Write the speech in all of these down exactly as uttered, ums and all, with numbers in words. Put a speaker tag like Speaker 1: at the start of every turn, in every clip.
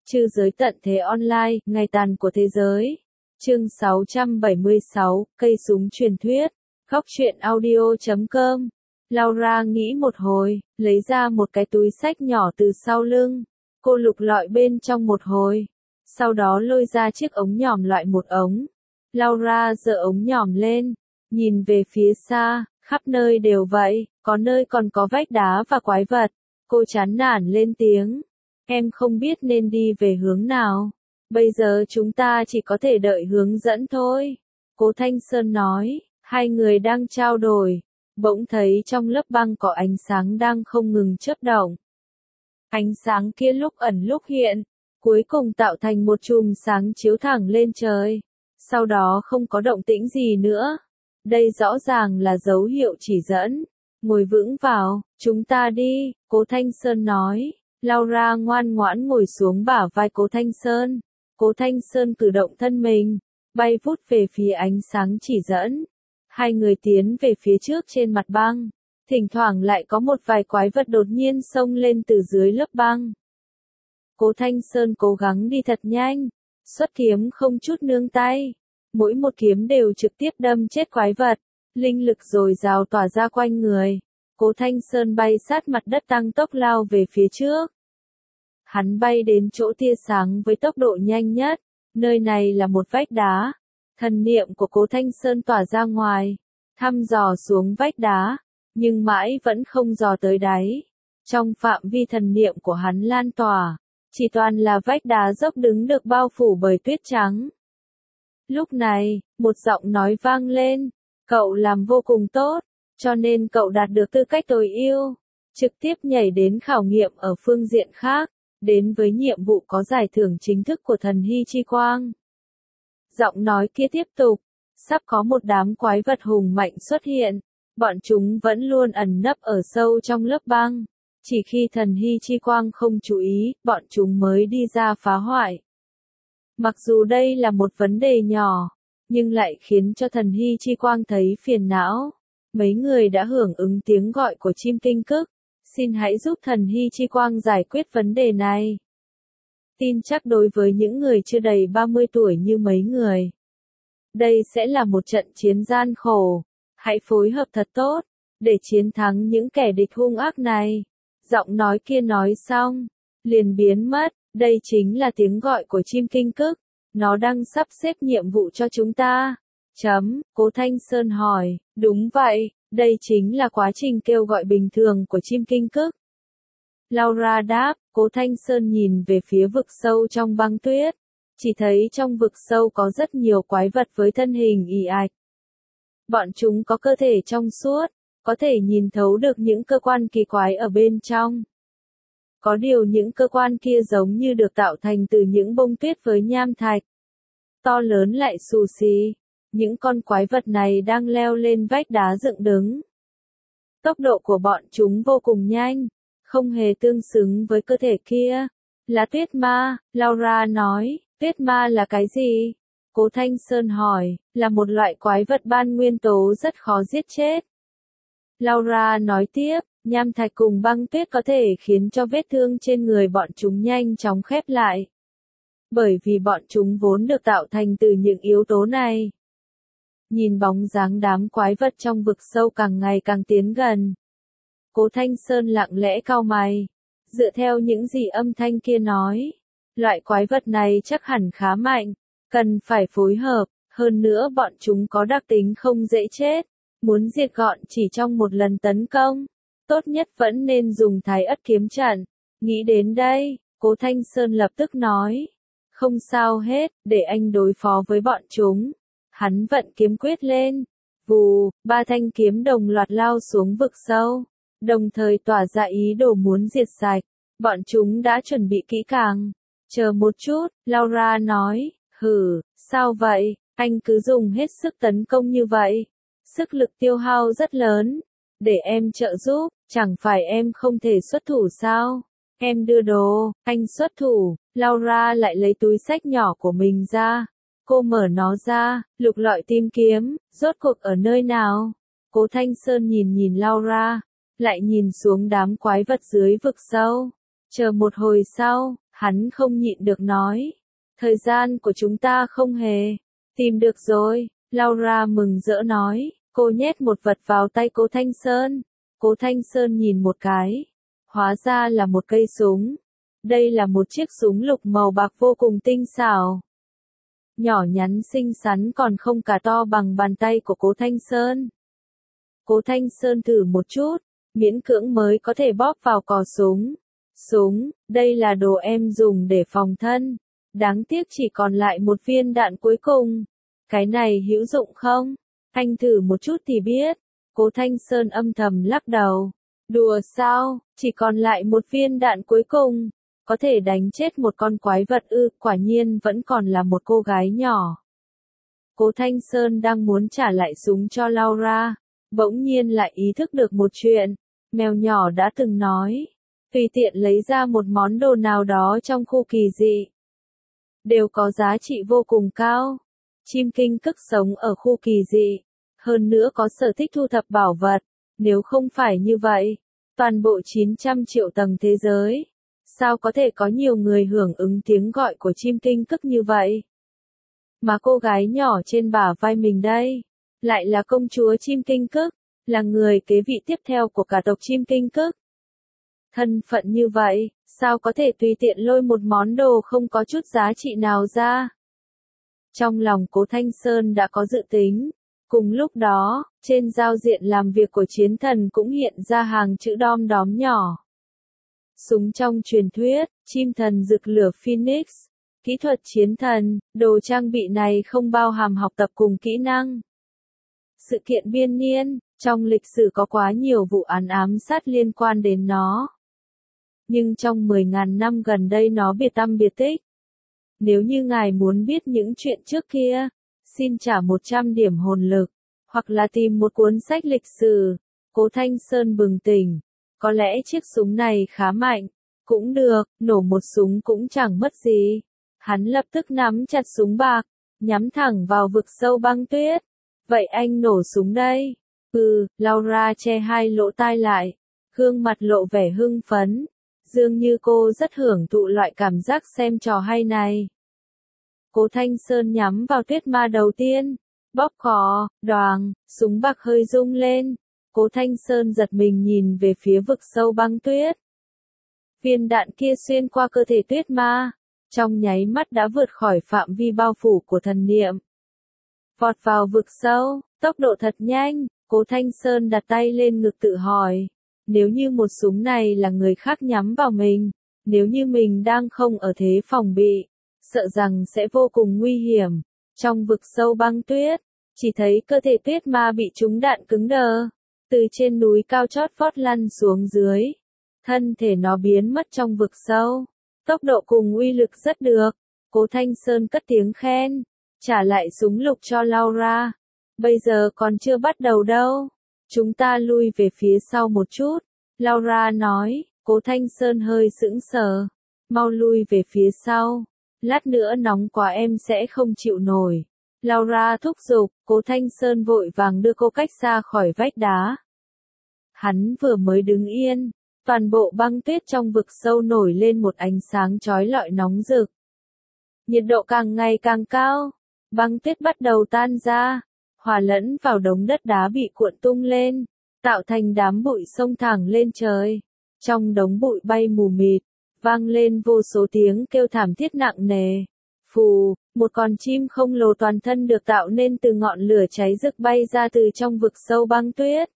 Speaker 1: Trư giới tận thế online, ngày tàn của thế giới. Chương sáu trăm bảy mươi sáu, cây súng truyền thuyết. Góc truyện audio chấm com. Laura nghĩ một hồi, lấy ra một cái túi xách nhỏ từ sau lưng. Cô lục lọi bên trong một hồi. Sau đó lôi ra chiếc ống nhòm loại một ống. Laura giơ ống nhòm lên, nhìn về phía xa, khắp nơi đều vậy, có nơi còn có vách đá và quái vật. Cô chán nản lên tiếng. Em không biết nên đi về hướng nào. Bây giờ chúng ta chỉ có thể đợi hướng dẫn thôi. Cố Thanh Sơn nói, hai người đang trao đổi. Bỗng thấy trong lớp băng có ánh sáng đang không ngừng chớp động. Ánh sáng kia lúc ẩn lúc hiện, cuối cùng tạo thành một chùm sáng chiếu thẳng lên trời. Sau đó không có động tĩnh gì nữa. Đây rõ ràng là dấu hiệu chỉ dẫn. Ngồi vững vào, chúng ta đi, Cố Thanh Sơn nói. Laura ngoan ngoãn ngồi xuống bả vai Cố Thanh Sơn. Cố Thanh Sơn cử động thân mình, bay vút về phía ánh sáng chỉ dẫn. Hai người tiến về phía trước trên mặt băng. Thỉnh thoảng lại có một vài quái vật đột nhiên xông lên từ dưới lớp băng. Cố Thanh Sơn cố gắng đi thật nhanh, xuất kiếm không chút nương tay. Mỗi một kiếm đều trực tiếp đâm chết quái vật, linh lực dồi dào tỏa ra quanh người. Cố Thanh Sơn bay sát mặt đất tăng tốc lao về phía trước. Hắn bay đến chỗ tia sáng với tốc độ nhanh nhất, nơi này là một vách đá. Thần niệm của Cố Thanh Sơn tỏa ra ngoài, thăm dò xuống vách đá, nhưng mãi vẫn không dò tới đáy. Trong phạm vi thần niệm của hắn lan tỏa, chỉ toàn là vách đá dốc đứng được bao phủ bởi tuyết trắng. Lúc này, một giọng nói vang lên, cậu làm vô cùng tốt, cho nên cậu đạt được tư cách tối ưu, trực tiếp nhảy đến khảo nghiệm ở phương diện khác, đến với nhiệm vụ có giải thưởng chính thức của thần hy chi quang. Giọng nói kia tiếp tục, sắp có một đám quái vật hùng mạnh xuất hiện, bọn chúng vẫn luôn ẩn nấp ở sâu trong lớp băng, chỉ khi thần hy chi quang không chú ý, bọn chúng mới đi ra phá hoại. Mặc dù đây là một vấn đề nhỏ, nhưng lại khiến cho thần hy chi quang thấy phiền não. Mấy người đã hưởng ứng tiếng gọi của chim kinh cức, xin hãy giúp thần hy chi quang giải quyết vấn đề này. Tin chắc đối với những người chưa đầy ba mươi tuổi như mấy người, đây sẽ là một trận chiến gian khổ. Hãy phối hợp thật tốt, để chiến thắng những kẻ địch hung ác này. Giọng nói kia nói xong, liền biến mất. Đây chính là tiếng gọi của chim kinh cức, nó đang sắp xếp nhiệm vụ cho chúng ta. Chấm, Cố Thanh Sơn hỏi, đúng vậy, đây chính là quá trình kêu gọi bình thường của chim kinh cức. Laura đáp. Cố Thanh Sơn nhìn về phía vực sâu trong băng tuyết, chỉ thấy trong vực sâu có rất nhiều quái vật với thân hình ì ạch. Bọn chúng có cơ thể trong suốt, có thể nhìn thấu được những cơ quan kỳ quái ở bên trong. Có điều những cơ quan kia giống như được tạo thành từ những bông tuyết với nham thạch. To lớn lại xù xì. Những con quái vật này đang leo lên vách đá dựng đứng. Tốc độ của bọn chúng vô cùng nhanh, không hề tương xứng với cơ thể kia. Là tuyết ma, Laura nói. Tuyết ma là cái gì? Cố Thanh Sơn hỏi. Là một loại quái vật ban nguyên tố rất khó giết chết. Laura nói tiếp. Nham thạch cùng băng tuyết có thể khiến cho vết thương trên người bọn chúng nhanh chóng khép lại. Bởi vì bọn chúng vốn được tạo thành từ những yếu tố này. Nhìn bóng dáng đám quái vật trong vực sâu càng ngày càng tiến gần. Cố Thanh Sơn lặng lẽ cau mày. Dựa theo những gì âm thanh kia nói, loại quái vật này chắc hẳn khá mạnh, cần phải phối hợp, hơn nữa bọn chúng có đặc tính không dễ chết, muốn diệt gọn chỉ trong một lần tấn công. Tốt nhất vẫn nên dùng thái ất kiếm trận. Nghĩ đến đây, Cố Thanh Sơn lập tức nói. Không sao hết, để anh đối phó với bọn chúng. Hắn vận kiếm quyết lên. Vù, ba thanh kiếm đồng loạt lao xuống vực sâu. Đồng thời tỏa ra ý đồ muốn diệt sạch. Bọn chúng đã chuẩn bị kỹ càng. Chờ một chút, Laura nói. Hử, sao vậy? Anh cứ dùng hết sức tấn công như vậy. Sức lực tiêu hao rất lớn. Để em trợ giúp, chẳng phải em không thể xuất thủ sao? Em đưa đồ, anh xuất thủ. Laura lại lấy túi xách nhỏ của mình ra. Cô mở nó ra, lục lọi tìm kiếm, rốt cuộc ở nơi nào? Cố Thanh Sơn nhìn nhìn Laura, lại nhìn xuống đám quái vật dưới vực sâu. Chờ một hồi sau, Hắn không nhịn được nói. Thời gian của chúng ta không hề. Tìm được rồi, Laura mừng rỡ nói. Cô nhét một vật vào tay Cố Thanh Sơn. Cố Thanh Sơn nhìn một cái. Hóa ra là một cây súng. Đây là một chiếc súng lục màu bạc vô cùng tinh xảo. Nhỏ nhắn xinh xắn còn không cả to bằng bàn tay của Cố Thanh Sơn. Cố Thanh Sơn thử một chút, miễn cưỡng mới có thể bóp vào cò súng. Súng, đây là đồ em dùng để phòng thân. Đáng tiếc chỉ còn lại một viên đạn cuối cùng. Cái này hữu dụng không? Anh thử một chút thì biết. Cố Thanh Sơn âm thầm lắc đầu. Đùa sao, chỉ còn lại một viên đạn cuối cùng. Có thể đánh chết một con quái vật ư, quả nhiên vẫn còn là một cô gái nhỏ. Cố Thanh Sơn đang muốn trả lại súng cho Laura. Bỗng nhiên lại ý thức được một chuyện. Mèo nhỏ đã từng nói. Tùy tiện lấy ra một món đồ nào đó trong khu kỳ dị. Đều có giá trị vô cùng cao. Chim kinh cức sống ở khu kỳ dị. Hơn nữa có sở thích thu thập bảo vật. Nếu không phải như vậy, toàn bộ chín trăm triệu tầng thế giới, sao có thể có nhiều người hưởng ứng tiếng gọi của chim kinh cức như vậy? Mà cô gái nhỏ trên bả vai mình đây, lại là công chúa chim kinh cức, là người kế vị tiếp theo của cả tộc chim kinh cức. Thân phận như vậy, sao có thể tùy tiện lôi một món đồ không có chút giá trị nào ra? Trong lòng Cố Thanh Sơn đã có dự tính. Cùng lúc đó, trên giao diện làm việc của chiến thần cũng hiện ra hàng chữ đom đóm nhỏ. Súng trong truyền thuyết, chim thần rực lửa Phoenix, kỹ thuật chiến thần, đồ trang bị này không bao hàm học tập cùng kỹ năng. Sự kiện biên niên, trong lịch sử có quá nhiều vụ án ám sát liên quan đến nó. Nhưng trong mười nghìn năm gần đây nó biệt tăm biệt tích. Nếu như ngài muốn biết những chuyện trước kia, xin trả một trăm điểm hồn lực, hoặc là tìm một cuốn sách lịch sử. Cố Thanh Sơn bừng tỉnh. Có lẽ chiếc súng này khá mạnh. Cũng được, nổ một súng cũng chẳng mất gì. Hắn lập tức nắm chặt súng bạc, nhắm thẳng vào vực sâu băng tuyết. Vậy anh nổ súng đây? Ừ, Laura che hai lỗ tai lại. Gương mặt lộ vẻ hưng phấn. Dường như cô rất hưởng thụ loại cảm giác xem trò hay này. Cố Thanh Sơn nhắm vào tuyết ma đầu tiên. Bóp cò, đoàng, súng bạc hơi rung lên. Cố Thanh Sơn giật mình nhìn về phía vực sâu băng tuyết. Viên đạn kia xuyên qua cơ thể tuyết ma. Trong nháy mắt đã vượt khỏi phạm vi bao phủ của thần niệm. Vọt vào vực sâu, tốc độ thật nhanh. Cố Thanh Sơn đặt tay lên ngực tự hỏi. Nếu như một súng này là người khác nhắm vào mình. Nếu như mình đang không ở thế phòng bị. Sợ rằng sẽ vô cùng nguy hiểm. Trong vực sâu băng tuyết, chỉ thấy cơ thể tuyết ma bị trúng đạn cứng đờ. Từ trên núi cao chót vót lăn xuống dưới. Thân thể nó biến mất trong vực sâu. Tốc độ cùng uy lực rất được. Cố Thanh Sơn cất tiếng khen. Trả lại súng lục cho Laura. Bây giờ còn chưa bắt đầu đâu. Chúng ta lui về phía sau một chút. Laura nói. Cố Thanh Sơn hơi sững sờ. Mau lui về phía sau. Lát nữa nóng quá em sẽ không chịu nổi. Laura thúc giục, Cố Thanh Sơn vội vàng đưa cô cách xa khỏi vách đá. Hắn vừa mới đứng yên, toàn bộ băng tuyết trong vực sâu nổi lên một ánh sáng chói lọi nóng rực. Nhiệt độ càng ngày càng cao, băng tuyết bắt đầu tan ra, hòa lẫn vào đống đất đá bị cuộn tung lên, tạo thành đám bụi xông thẳng lên trời. Trong đống bụi bay mù mịt, vang lên vô số tiếng kêu thảm thiết nặng nề. Phù, một con chim khổng lồ toàn thân được tạo nên từ ngọn lửa cháy rực bay ra từ trong vực sâu băng tuyết.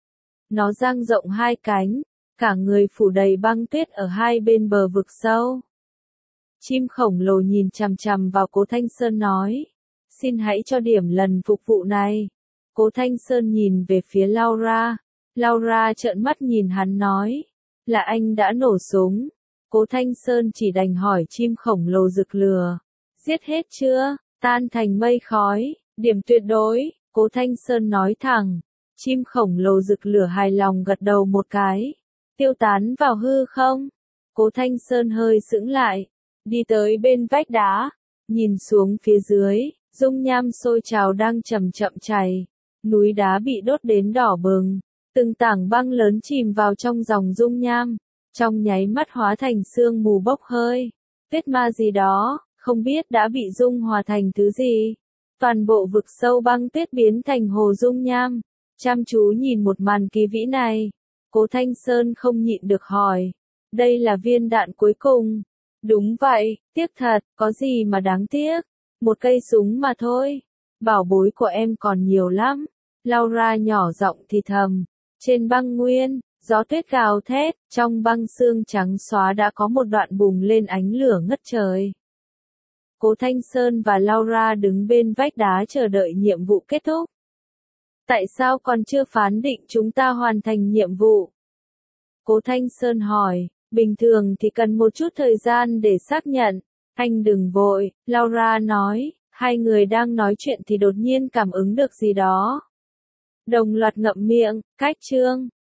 Speaker 1: Nó dang rộng hai cánh, cả người phủ đầy băng tuyết ở hai bên bờ vực sâu. Chim khổng lồ nhìn chằm chằm vào Cố Thanh Sơn nói, xin hãy cho điểm lần phục vụ này. Cố Thanh Sơn nhìn về phía Laura. Laura trợn mắt nhìn hắn nói, là anh đã nổ súng. Cố Thanh Sơn chỉ đành hỏi chim khổng lồ rực lửa, giết hết chưa, tan thành mây khói, điểm tuyệt đối. Cố Thanh Sơn nói thẳng. Chim khổng lồ rực lửa hài lòng gật đầu một cái, tiêu tán vào hư không. Cố Thanh Sơn hơi sững lại, đi tới bên vách đá, nhìn xuống phía dưới, dung nham sôi trào đang chậm chậm chảy, núi đá bị đốt đến đỏ bừng, từng tảng băng lớn chìm vào trong dòng dung nham, trong nháy mắt hóa thành sương mù bốc hơi. tuyết ma gì đó, không biết đã bị dung hòa thành thứ gì. Toàn bộ vực sâu băng tuyết biến thành hồ dung nham. Chăm chú nhìn một màn kỳ vĩ này, Cố Thanh Sơn không nhịn được hỏi, đây là viên đạn cuối cùng. Đúng vậy, tiếc thật, có gì mà đáng tiếc, một cây súng mà thôi. Bảo bối của em còn nhiều lắm. Laura nhỏ giọng thì thầm. Trên băng nguyên, gió tuyết gào thét, trong băng xương trắng xóa đã có một đoạn bùng lên ánh lửa ngất trời. Cố Thanh Sơn và Laura đứng bên vách đá chờ đợi nhiệm vụ kết thúc. Tại sao còn chưa phán định chúng ta hoàn thành nhiệm vụ? Cố Thanh Sơn hỏi, bình thường thì cần một chút thời gian để xác nhận. Anh đừng vội, Laura nói, hai người đang nói chuyện thì đột nhiên cảm ứng được gì đó. Đồng loạt ngậm miệng, cách chương.